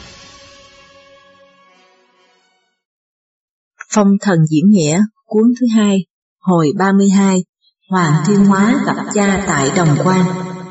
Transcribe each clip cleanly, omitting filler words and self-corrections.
Phong thần diễn nghĩa, cuốn thứ 2, hồi 32, Hoàng Thiên Hóa gặp cha tại Đồng Quan.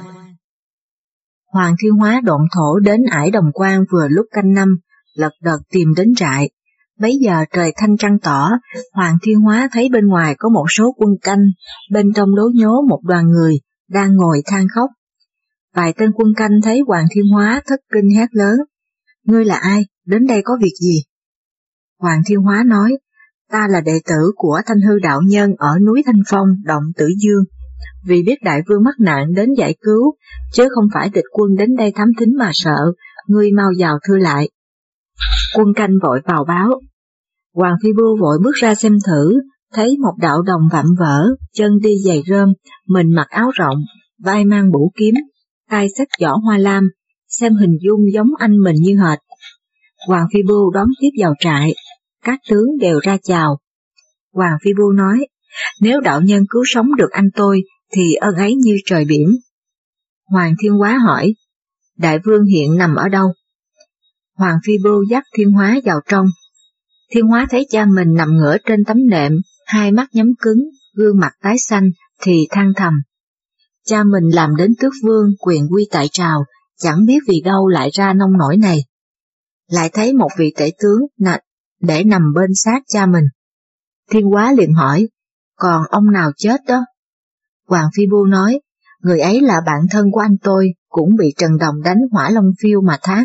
Hoàng Thiên Hóa độn thổ đến ải Đồng Quan vừa lúc canh năm, lật đật tìm đến trại. Bấy giờ trời thanh trăng tỏ, Hoàng Thiên Hóa thấy bên ngoài có một số quân canh, bên trong đố nhố một đoàn người, đang ngồi than khóc. Vài tên quân canh thấy Hoàng Thiên Hóa thất kinh hét lớn: "Ngươi là ai? Đến đây có việc gì?" Hoàng Thiên Hóa nói: "Ta là đệ tử của Thanh Hư đạo nhân ở núi Thanh Phong, động Tử Dương. Vì biết đại vương mắc nạn đến giải cứu, chứ không phải địch quân đến đây thám thính mà sợ, ngươi mau vào thưa lại." Quân canh vội vào báo. Hoàng Phi Bưu vội bước ra xem thử, thấy một đạo đồng vạm vỡ, chân đi giày rơm, mình mặc áo rộng, vai mang bủ kiếm, tay xách giỏ hoa lam, xem hình dung giống anh mình như hệt. Hoàng Phi Bưu đón tiếp vào trại, các tướng đều ra chào. Hoàng Phi Bưu nói: "Nếu đạo nhân cứu sống được anh tôi, thì ơn ấy như trời biển." Hoàng Thiên Hóa hỏi: "Đại vương hiện nằm ở đâu?" Hoàng Phi Bưu dắt Thiên Hóa vào trong. Thiên Hóa thấy cha mình nằm ngửa trên tấm nệm, hai mắt nhắm cứng, gương mặt tái xanh, thì than thầm: cha mình làm đến tước vương, quyền quy tại trào, chẳng biết vì đâu lại ra nông nổi này. Lại thấy một vị tể tướng để nằm bên xác cha mình. Thiên Hóa liền hỏi: "Còn ông nào chết đó?" Hoàng Phi Bưu nói: "Người ấy là bạn thân của anh tôi, cũng bị Trần Đồng đánh hỏa long phiêu mà thác."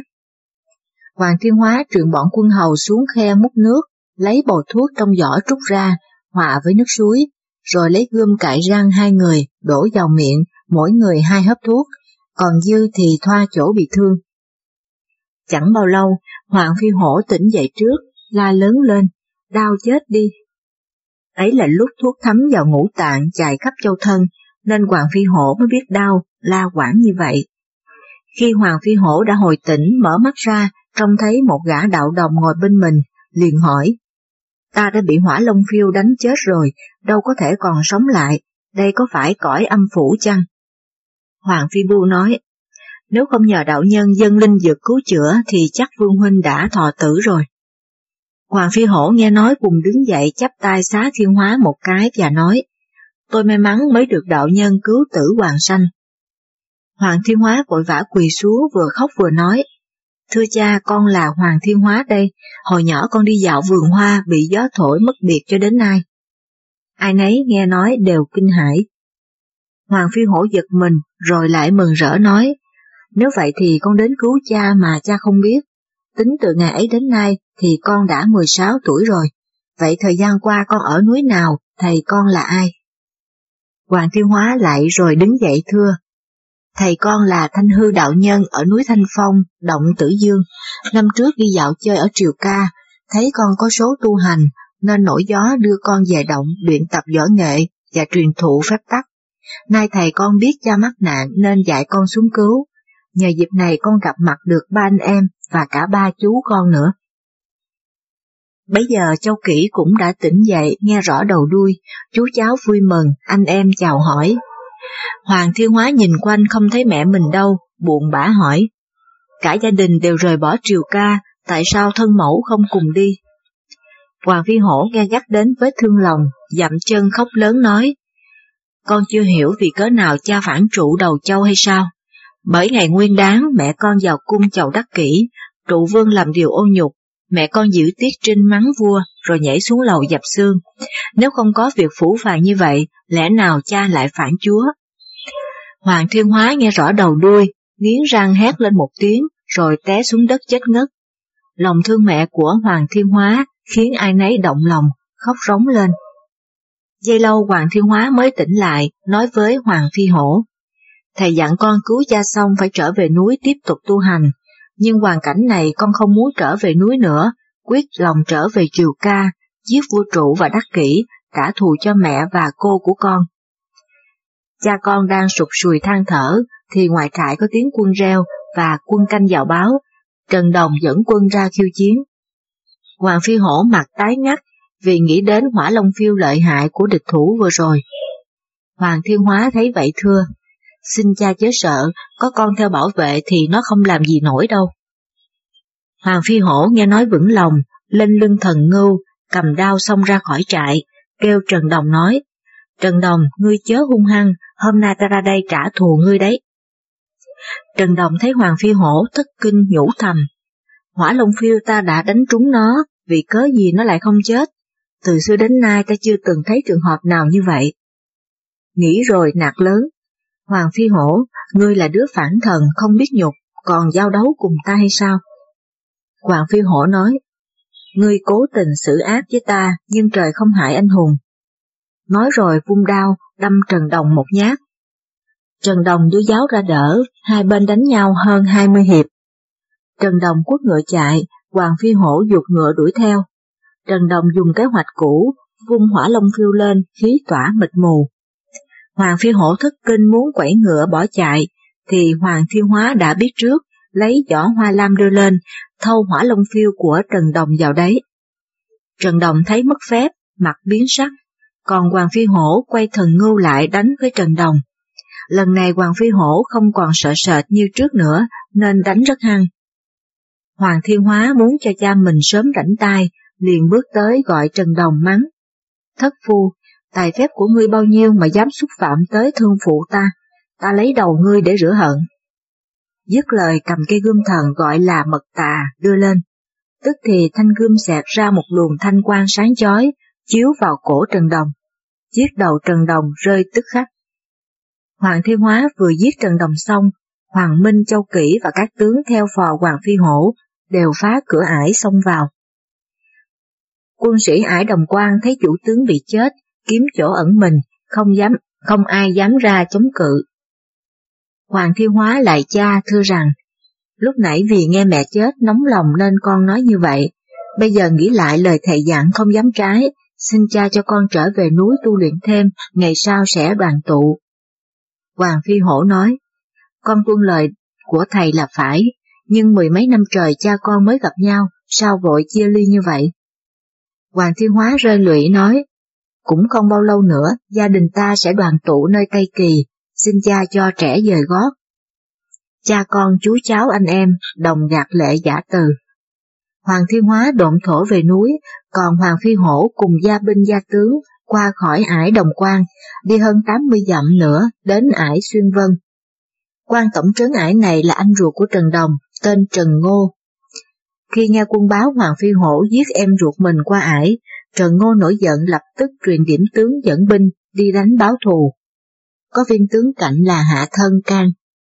Hoàng Thiên Hóa truyền bọn quân hầu xuống khe múc nước, lấy bầu thuốc trong giỏ trút ra, hòa với nước suối, rồi lấy gươm cạy răng hai người, đổ vào miệng, mỗi người 2 hớp thuốc, còn dư thì thoa chỗ bị thương. Chẳng bao lâu, Hoàng Phi Hổ tỉnh dậy trước, la lớn lên: "Đau chết đi!" Ấy là lúc thuốc thấm vào ngũ tạng chạy khắp châu thân, nên Hoàng Phi Hổ mới biết đau, la quảng như vậy. Khi Hoàng Phi Hổ đã hồi tỉnh, mở mắt ra, trông thấy một gã đạo đồng ngồi bên mình, liền hỏi: "Ta đã bị hỏa long phiêu đánh chết rồi, đâu có thể còn sống lại, đây có phải cõi âm phủ chăng?" Hoàng Phi Bưu nói: "Nếu không nhờ đạo nhân dâng linh dược cứu chữa thì chắc vương huynh đã thọ tử rồi." Hoàng Phi Hổ nghe nói cùng đứng dậy chắp tay xá Thiên Hóa một cái và nói: "Tôi may mắn mới được đạo nhân cứu tử hoàng sanh." Hoàng Thiên Hóa vội vã quỳ xuống, vừa khóc vừa nói: "Thưa cha, con là Hoàng Thiên Hóa đây, hồi nhỏ con đi dạo vườn hoa bị gió thổi mất biệt cho đến nay." Ai nấy nghe nói đều kinh hãi. Hoàng Phi Hổ giật mình rồi lại mừng rỡ nói: "Nếu vậy thì con đến cứu cha mà cha không biết. Tính từ ngày ấy đến nay thì con đã 16 tuổi rồi, vậy thời gian qua con ở núi nào, thầy con là ai?" Hoàng Thiên Hóa lại rồi đứng dậy thưa: "Thầy con là Thanh Hư đạo nhân ở núi Thanh Phong, động Tử Dương. Năm trước đi dạo chơi ở Triều Ca, thấy con có số tu hành, nên nổi gió đưa con về động luyện tập võ nghệ và truyền thụ phép tắc. Nay thầy con biết cha mắc nạn nên dạy con xuống cứu. Nhờ dịp này con gặp mặt được 3 anh em và cả 3 chú con nữa." Bấy giờ Châu Kỷ cũng đã tỉnh dậy, nghe rõ đầu đuôi, chú cháu vui mừng, anh em chào hỏi. Hoàng Thiên Hóa nhìn quanh không thấy mẹ mình đâu, buồn bã hỏi: "Cả gia đình đều rời bỏ Triều Ca, tại sao thân mẫu không cùng đi?" Hoàng Phi Hổ nghe nhắc đến vết thương lòng, dậm chân khóc lớn nói: "Con chưa hiểu vì cớ nào cha phản trụ đầu châu hay sao? Bởi ngày nguyên đán mẹ con vào cung chầu Đắc Kỷ, trụ vương làm điều ô nhục, mẹ con giữ tiết trinh mắng vua rồi nhảy xuống lầu dập xương. Nếu không có việc phũ phàng như vậy, lẽ nào cha lại phản chúa?" Hoàng Thiên Hóa nghe rõ đầu đuôi, nghiến răng hét lên một tiếng, rồi té xuống đất chết ngất. Lòng thương mẹ của Hoàng Thiên Hóa khiến ai nấy động lòng, khóc rống lên. Giây lâu Hoàng Thiên Hóa mới tỉnh lại, nói với Hoàng Phi Hổ: "Thầy dặn con cứu cha xong phải trở về núi tiếp tục tu hành, nhưng hoàn cảnh này con không muốn trở về núi nữa, quyết lòng trở về Triều Ca, giết vua Trụ và Đắc Kỷ, trả thù cho mẹ và cô của con." Cha con đang sụt sùi than thở, thì ngoài trại có tiếng quân reo và quân canh vào báo: Trần Đồng dẫn quân ra khiêu chiến. Hoàng Phi Hổ mặt tái ngắt vì nghĩ đến hỏa long phiêu lợi hại của địch thủ vừa rồi. Hoàng Thiên Hóa thấy vậy thưa: "Xin cha chớ sợ, có con theo bảo vệ thì nó không làm gì nổi đâu." Hoàng Phi Hổ nghe nói vững lòng, lên lưng Thần Ngưu, cầm đao xông ra khỏi trại, kêu Trần Đồng nói, Trần Đồng, ngươi chớ hung hăng, hôm nay ta ra đây trả thù ngươi đấy. Trần Đồng thấy Hoàng Phi Hổ thất kinh nhủ thầm, Hỏa Long Phiêu ta đã đánh trúng nó, vì cớ gì nó lại không chết, từ xưa đến nay ta chưa từng thấy trường hợp nào như vậy. Nghĩ rồi nạt lớn, Hoàng Phi Hổ, ngươi là đứa phản thần không biết nhục, còn giao đấu cùng ta hay sao? Hoàng Phi Hổ nói, ngươi cố tình xử ác với ta, nhưng trời không hại anh hùng. Nói rồi vung đao, đâm Trần Đồng một nhát. Trần Đồng đưa giáo ra đỡ, hai bên đánh nhau hơn 20 hiệp. Trần Đồng quất ngựa chạy, Hoàng Phi Hổ giục ngựa đuổi theo. Trần Đồng dùng kế hoạch cũ, vung Hỏa Long Phiêu lên, khí tỏa mịt mù. Hoàng Phi Hổ thất kinh muốn quẩy ngựa bỏ chạy, thì Hoàng Thiên Hóa đã biết trước, lấy giỏ hoa lam đưa lên, thâu Hỏa Long Phiêu của Trần Đồng vào đấy. Trần Đồng thấy mất phép, mặt biến sắc, còn Hoàng Phi Hổ quay Thần Ngưu lại đánh với Trần Đồng. Lần này Hoàng Phi Hổ không còn sợ sệt như trước nữa, nên đánh rất hăng. Hoàng Thiên Hóa muốn cho cha mình sớm rảnh tay, liền bước tới gọi Trần Đồng mắng. Thất phu, tài phép của ngươi bao nhiêu mà dám xúc phạm tới thương phụ ta, ta lấy đầu ngươi để rửa hận. Dứt lời cầm cây gươm thần gọi là mật tà đưa lên, tức thì thanh gươm xẹt ra một luồng thanh quang sáng chói, chiếu vào cổ Trần Đồng. Chiếc đầu Trần Đồng rơi tức khắc. Hoàng Thiên Hóa vừa giết Trần Đồng xong, Hoàng Minh, Châu Kỷ và các tướng theo phò Hoàng Phi Hổ đều phá cửa ải xông vào. Quân sĩ ải Đồng Quan thấy chủ tướng bị chết, kiếm chỗ ẩn mình, không ai dám ra chống cự. Hoàng Thiên Hóa lại cha thưa rằng, lúc nãy vì nghe mẹ chết nóng lòng nên con nói như vậy, bây giờ nghĩ lại lời thầy dặn không dám trái, xin cha cho con trở về núi tu luyện thêm, ngày sau sẽ đoàn tụ. Hoàng Phi Hổ nói, con tuân lời của thầy là phải, nhưng 10 mấy năm trời cha con mới gặp nhau, sao vội chia ly như vậy? Hoàng Thiên Hóa rơi lụy nói, cũng không bao lâu nữa, gia đình ta sẽ đoàn tụ nơi Tây Kỳ, xin cha cho trẻ dời gót. Cha con chú cháu anh em đồng gạt lệ giả từ. Hoàng Thiên Hóa độn thổ về núi, còn Hoàng Phi Hổ cùng gia binh gia tướng qua khỏi ải Đồng Quan, đi hơn 80 dặm nữa đến ải Xuyên Vân. Quan tổng trấn ải này là anh ruột của Trần Đồng, tên Trần Ngô. Khi nghe quân báo Hoàng Phi Hổ giết em ruột mình qua ải, Trần Ngô nổi giận lập tức truyền điểm tướng dẫn binh đi đánh báo thù. Có viên tướng cạnh là Hạ Thân can.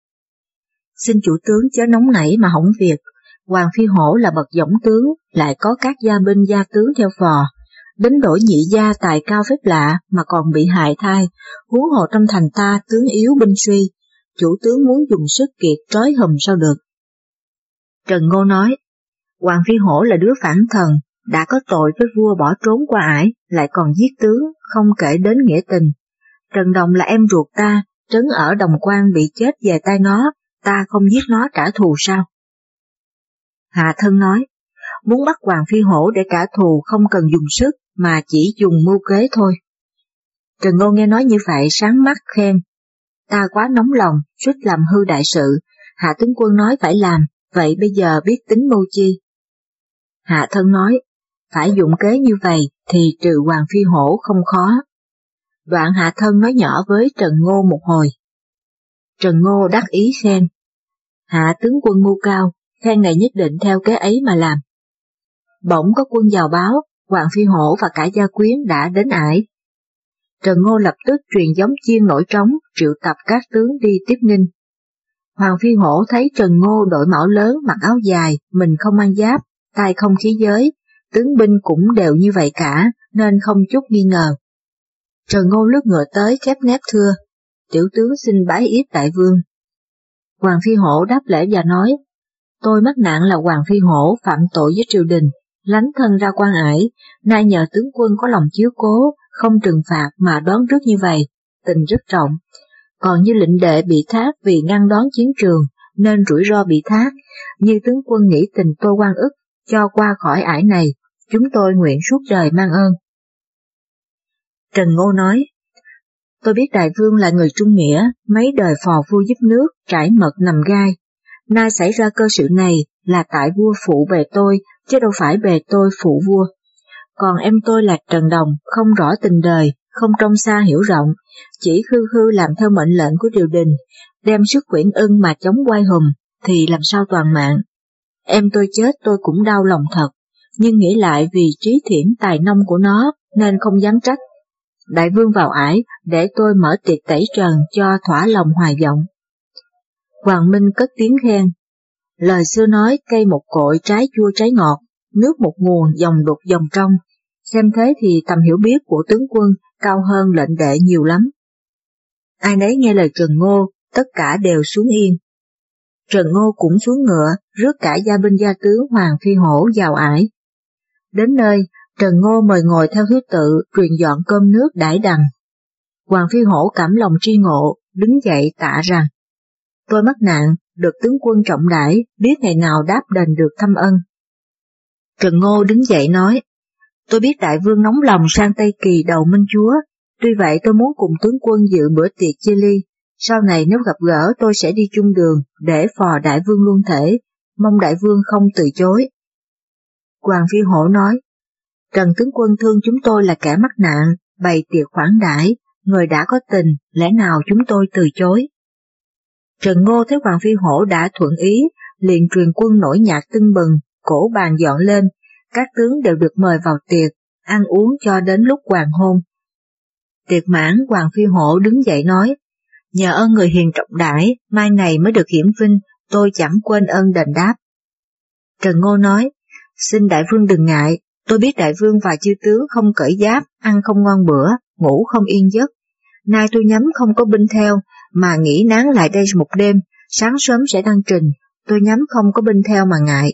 Xin chủ tướng chớ nóng nảy mà hỏng việc, Hoàng Phi Hổ là bậc dõng tướng, lại có các gia binh gia tướng theo phò, đến đổi nhị gia tài cao phép lạ mà còn bị hại thai, huống hồ trong thành ta tướng yếu binh suy, chủ tướng muốn dùng sức kiệt trói hùm sao được. Trần Ngô nói, Hoàng Phi Hổ là đứa phản thần, đã có tội với vua bỏ trốn qua ải, lại còn giết tướng, không kể đến nghĩa tình. Trần Đồng là em ruột ta, trấn ở Đồng Quan bị chết về tay nó, ta không giết nó trả thù sao? Hạ Thân nói, muốn bắt Hoàng Phi Hổ để trả thù không cần dùng sức, mà chỉ dùng mưu kế thôi. Trần Ngô nghe nói như vậy sáng mắt khen, ta quá nóng lòng, suýt làm hư đại sự, Hạ tướng quân nói phải làm, vậy bây giờ biết tính mưu chi? Hạ Thân nói, phải dụng kế như vậy thì trừ Hoàng Phi Hổ không khó. Đoạn Hạ Thân nói nhỏ với Trần Ngô một hồi. Trần Ngô đắc ý khen, Hạ tướng quân mưu cao, phen này nhất định theo kế ấy mà làm. Bỗng có quân vào báo, Hoàng Phi Hổ và cả gia quyến đã đến ải. Trần Ngô lập tức truyền giống chiên nổi trống, triệu tập các tướng đi tiếp nghinh. Hoàng Phi Hổ thấy Trần Ngô đội mão lớn, mặc áo dài, mình không mang giáp, tay không khí giới, tướng binh cũng đều như vậy cả, nên không chút nghi ngờ. Trần Ngô lướt ngựa tới khép nép thưa, tiểu tướng xin bái yết đại vương. Hoàng Phi Hổ đáp lễ và nói, tôi mắc nạn là Hoàng Phi Hổ phạm tội với triều đình, lánh thân ra quan ải, nay nhờ tướng quân có lòng chiếu cố, không trừng phạt mà đón rước như vậy, tình rất trọng. Còn như lệnh đệ bị thác vì ngăn đón chiến trường, nên rủi ro bị thác, như tướng quân nghĩ tình tôi oan ức, cho qua khỏi ải này, chúng tôi nguyện suốt đời mang ơn. Trần Ngô nói, tôi biết đại vương là người trung nghĩa, mấy đời phò vua giúp nước, trải mật nằm gai. Nay xảy ra cơ sự này, là tại vua phụ bề tôi, chứ đâu phải bề tôi phụ vua. Còn em tôi là Trần Đồng, không rõ tình đời, không trông xa hiểu rộng, chỉ khư khư làm theo mệnh lệnh của triều đình, đem sức quyển ưng mà chống quay hùm, thì làm sao toàn mạng. Em tôi chết tôi cũng đau lòng thật, nhưng nghĩ lại vì trí thiển tài nông của nó nên không dám trách. Đại vương vào ải để tôi mở tiệc tẩy trần cho thỏa lòng hoài vọng. Hoàng Minh cất tiếng khen. Lời xưa nói cây một cội trái chua trái ngọt, nước một nguồn dòng đục dòng trong. Xem thế thì tầm hiểu biết của tướng quân cao hơn lệnh đệ nhiều lắm. Ai nấy nghe lời Trần Ngô, tất cả đều xuống yên. Trần Ngô cũng xuống ngựa, rước cả gia binh gia tướng Hoàng Phi Hổ vào ải. Đến nơi, Trần Ngô mời ngồi theo thứ tự, truyền dọn cơm nước đãi đằng. Hoàng Phi Hổ cảm lòng tri ngộ, đứng dậy tạ rằng: Tôi mắc nạn, được tướng quân trọng đãi, biết ngày nào đáp đền được thâm ân. Trần Ngô đứng dậy nói: Tôi biết đại vương nóng lòng sang Tây Kỳ đầu Minh Chúa, tuy vậy tôi muốn cùng tướng quân dự bữa tiệc chia ly. Sau này nếu gặp gỡ tôi sẽ đi chung đường để phò đại vương luôn thể, mong đại vương không từ chối. Hoàng Phi Hổ nói: Trần tướng quân thương chúng tôi là kẻ mắc nạn, bày tiệc khoản đãi, người đã có tình, lẽ nào chúng tôi từ chối. Trần Ngô thấy Hoàng Phi Hổ đã thuận ý, liền truyền quân nổi nhạc tưng bừng, cổ bàn dọn lên, các tướng đều được mời vào tiệc, ăn uống cho đến lúc hoàng hôn. Tiệc mãn, Hoàng Phi Hổ đứng dậy nói: Nhờ ơn người hiền trọng đãi, mai này mới được hiển vinh, tôi chẳng quên ơn đền đáp. Trần Ngô nói: Xin đại vương đừng ngại, tôi biết đại vương và chư tướng không cởi giáp, ăn không ngon bữa, ngủ không yên giấc. Nay tôi nhắm không có binh theo, mà nghĩ nán lại đây một đêm, sáng sớm sẽ đăng trình, tôi nhắm không có binh theo mà ngại.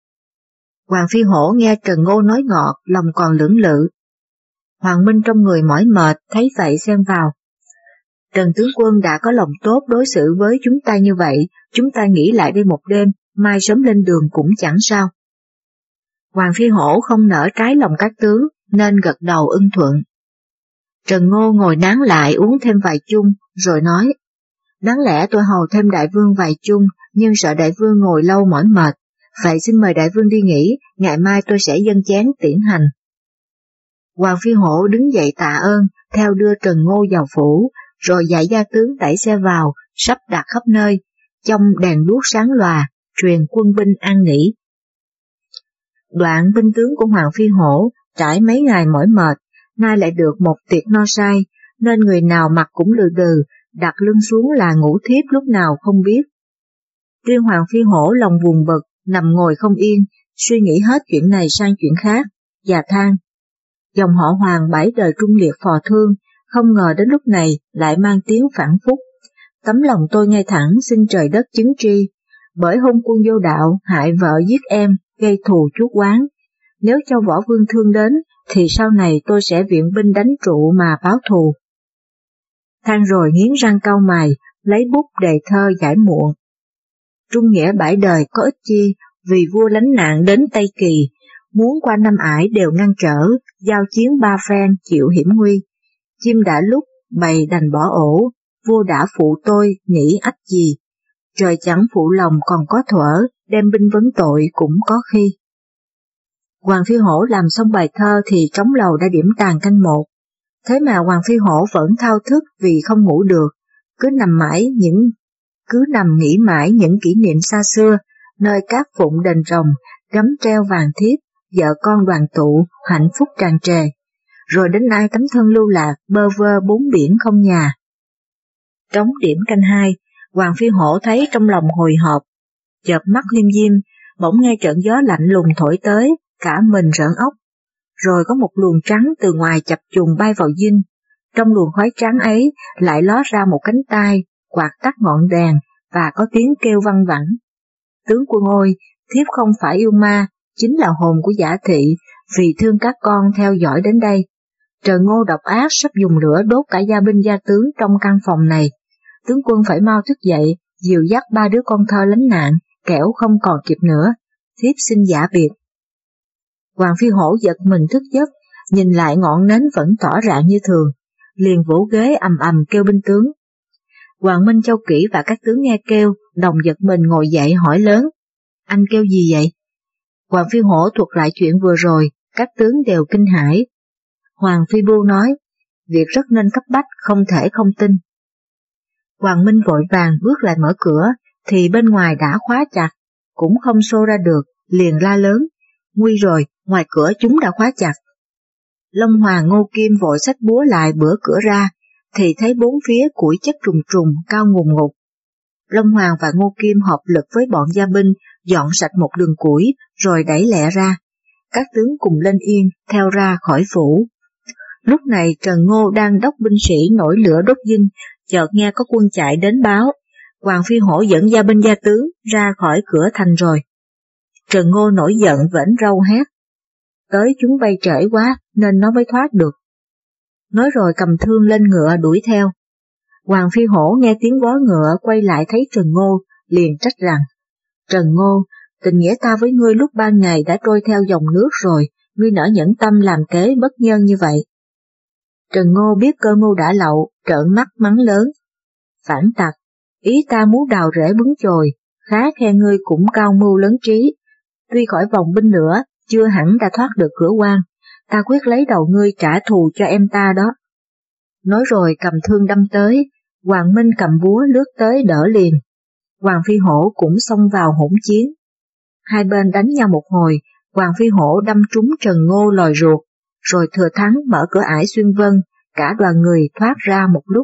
Hoàng Phi Hổ nghe Trần Ngô nói ngọt, lòng còn lưỡng lự. Hoàng Minh trong người mỏi mệt, thấy vậy xen vào: Trần tướng quân đã có lòng tốt đối xử với chúng ta như vậy, chúng ta nghỉ lại đây một đêm, mai sớm lên đường cũng chẳng sao. Hoàng Phi Hổ không nỡ trái lòng các tướng, nên gật đầu ưng thuận. Trần Ngô ngồi nán lại uống thêm vài chung, rồi nói: Đáng lẽ tôi hầu thêm đại vương vài chung, nhưng sợ đại vương ngồi lâu mỏi mệt, vậy xin mời đại vương đi nghỉ, ngày mai tôi sẽ dâng chén tiễn hành. Hoàng Phi Hổ đứng dậy tạ ơn, theo đưa Trần Ngô vào phủ, rồi dạy gia tướng đẩy xe vào, sắp đặt khắp nơi, trong đèn đuốc sáng lòa, truyền quân binh an nghỉ. Đoạn binh tướng của Hoàng Phi Hổ trải mấy ngày mỏi mệt, nay lại được một tiệc no say, nên người nào mặt cũng lừ đừ, đặt lưng xuống là ngủ thiếp lúc nào không biết. Riêng Hoàng Phi Hổ lòng buồn bực, nằm ngồi không yên, suy nghĩ hết chuyện này sang chuyện khác, và than: Dòng họ Hoàng 7 đời trung liệt phò thương, không ngờ đến lúc này lại mang tiếng phản phúc. Tấm lòng tôi ngay thẳng xin trời đất chứng tri, bởi hôn quân vô đạo, hại vợ giết em, gây thù chuốc oán. Nếu cho võ vương thương đến, thì sau này tôi sẽ viện binh đánh trụ mà báo thù. Than rồi nghiến răng cau mày, lấy bút đề thơ giải muộn. Trung nghĩa 7 đời có ích chi, vì vua lánh nạn đến Tây Kỳ, muốn qua Nam Ải đều ngăn trở, giao chiến 3 phen chịu hiểm nguy. Chim đã lúc, bầy đành bỏ ổ, vua đã phụ tôi, nghĩ ách gì. Trời chẳng phụ lòng còn có thuở, đem binh vấn tội cũng có khi. Hoàng Phi Hổ làm xong bài thơ thì trống lầu đã điểm tàn canh 1. Thế mà Hoàng Phi Hổ vẫn thao thức vì không ngủ được, cứ nằm nghĩ mãi những kỷ niệm xa xưa, nơi các phụng đền rồng, gấm treo vàng thiếp, vợ con đoàn tụ, hạnh phúc tràn trề. Rồi đến ai tấm thân lưu lạc, bơ vơ bốn biển không nhà. Trống điểm canh 2, Hoàng Phi Hổ thấy trong lòng hồi hộp, chợp mắt liêm diêm, bỗng nghe trận gió lạnh lùng thổi tới, cả mình rợn óc. Rồi có một luồng trắng từ ngoài chập trùng bay vào dinh, trong luồng khói trắng ấy lại ló ra một cánh tay, quạt tắt ngọn đèn và có tiếng kêu văng vẳng. Tướng quân ơi, thiếp không phải yêu ma, chính là hồn của Giả Thị, vì thương các con theo dõi đến đây. Trời Ngô độc ác sắp dùng lửa đốt cả gia binh gia tướng trong căn phòng này. Tướng quân phải mau thức dậy, dìu dắt 3 đứa con thơ lánh nạn, kẻo không còn kịp nữa. Thiếp xin giả biệt. Hoàng Phi Hổ giật mình thức giấc, nhìn lại ngọn nến vẫn tỏ rạng như thường, liền vỗ ghế ầm ầm kêu binh tướng. Hoàng Minh Châu Kỷ và các tướng nghe kêu, đồng giật mình ngồi dậy hỏi lớn: Anh kêu gì vậy? Hoàng Phi Hổ thuật lại chuyện vừa rồi, các tướng đều kinh hãi. Hoàng Phi Bưu nói, việc rất nên cấp bách, không thể không tin. Hoàng Minh vội vàng bước lại mở cửa, thì bên ngoài đã khóa chặt, cũng không xô ra được, liền la lớn, nguy rồi, ngoài cửa chúng đã khóa chặt. Long Hoàng Ngô Kim vội xách búa lại bữa cửa ra, thì thấy bốn phía củi chất trùng trùng, cao ngùn ngụt. Long Hoàng và Ngô Kim hợp lực với bọn gia binh, dọn sạch một đường củi, rồi đẩy lẹ ra. Các tướng cùng lên yên, theo ra khỏi phủ. Lúc này Trần Ngô đang đốc binh sĩ nổi lửa đốt dinh, chợt nghe có quân chạy đến báo, Hoàng Phi Hổ dẫn gia binh gia tướng ra khỏi cửa thành rồi. Trần Ngô nổi giận vểnh râu hét, tới chúng vây trễ quá nên nó mới thoát được. Nói rồi cầm thương lên ngựa đuổi theo. Hoàng Phi Hổ nghe tiếng vó ngựa quay lại thấy Trần Ngô, liền trách rằng, Trần Ngô, tình nghĩa ta với ngươi lúc ban ngày đã trôi theo dòng nước rồi, ngươi nỡ nhẫn tâm làm kế bất nhân như vậy. Trần Ngô biết cơ mưu đã lậu, trợn mắt mắng lớn. Phản tặc, ý ta muốn đào rễ bứng chồi, khá khen ngươi cũng cao mưu lớn trí. Tuy khỏi vòng binh nữa, chưa hẳn đã thoát được cửa quan, ta quyết lấy đầu ngươi trả thù cho em ta đó. Nói rồi cầm thương đâm tới, Hoàng Minh cầm búa lướt tới đỡ liền. Hoàng Phi Hổ cũng xông vào hỗn chiến. Hai bên đánh nhau một hồi, Hoàng Phi Hổ đâm trúng Trần Ngô lòi ruột, rồi thừa thắng mở cửa ải xuyên vân, cả đoàn người thoát ra một lúc.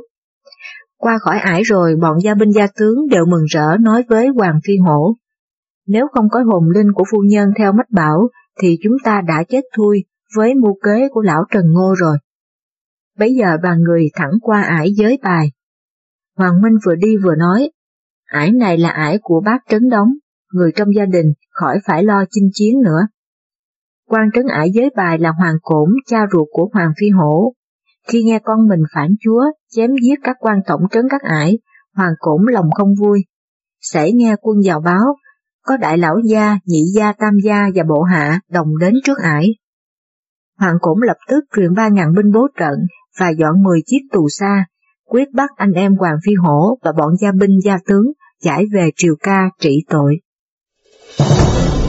Qua khỏi ải rồi bọn gia binh gia tướng đều mừng rỡ nói với Hoàng Phi Hổ, nếu không có hồn linh của phu nhân theo mách bảo, thì chúng ta đã chết thui với mưu kế của lão Trần Ngô rồi. Bấy giờ đoàn người thẳng qua ải Giới Bài. Hoàng Minh vừa đi vừa nói, ải này là ải của bác Trấn Đống, người trong gia đình khỏi phải lo chinh chiến nữa. Quan trấn ải Giới Bài là Hoàng Cổn, cha ruột của Hoàng Phi Hổ. Khi nghe con mình phản chúa, chém giết các quan tổng trấn các ải, Hoàng Cổn lòng không vui. Sể nghe quân vào báo, có đại lão gia, nhị gia, tam gia và bộ hạ đồng đến trước ải. Hoàng Cổn lập tức truyền 3.000 binh bố trận và dọn 10 chiếc tù xa, quyết bắt anh em Hoàng Phi Hổ và bọn gia binh gia tướng giải về Triều Ca trị tội.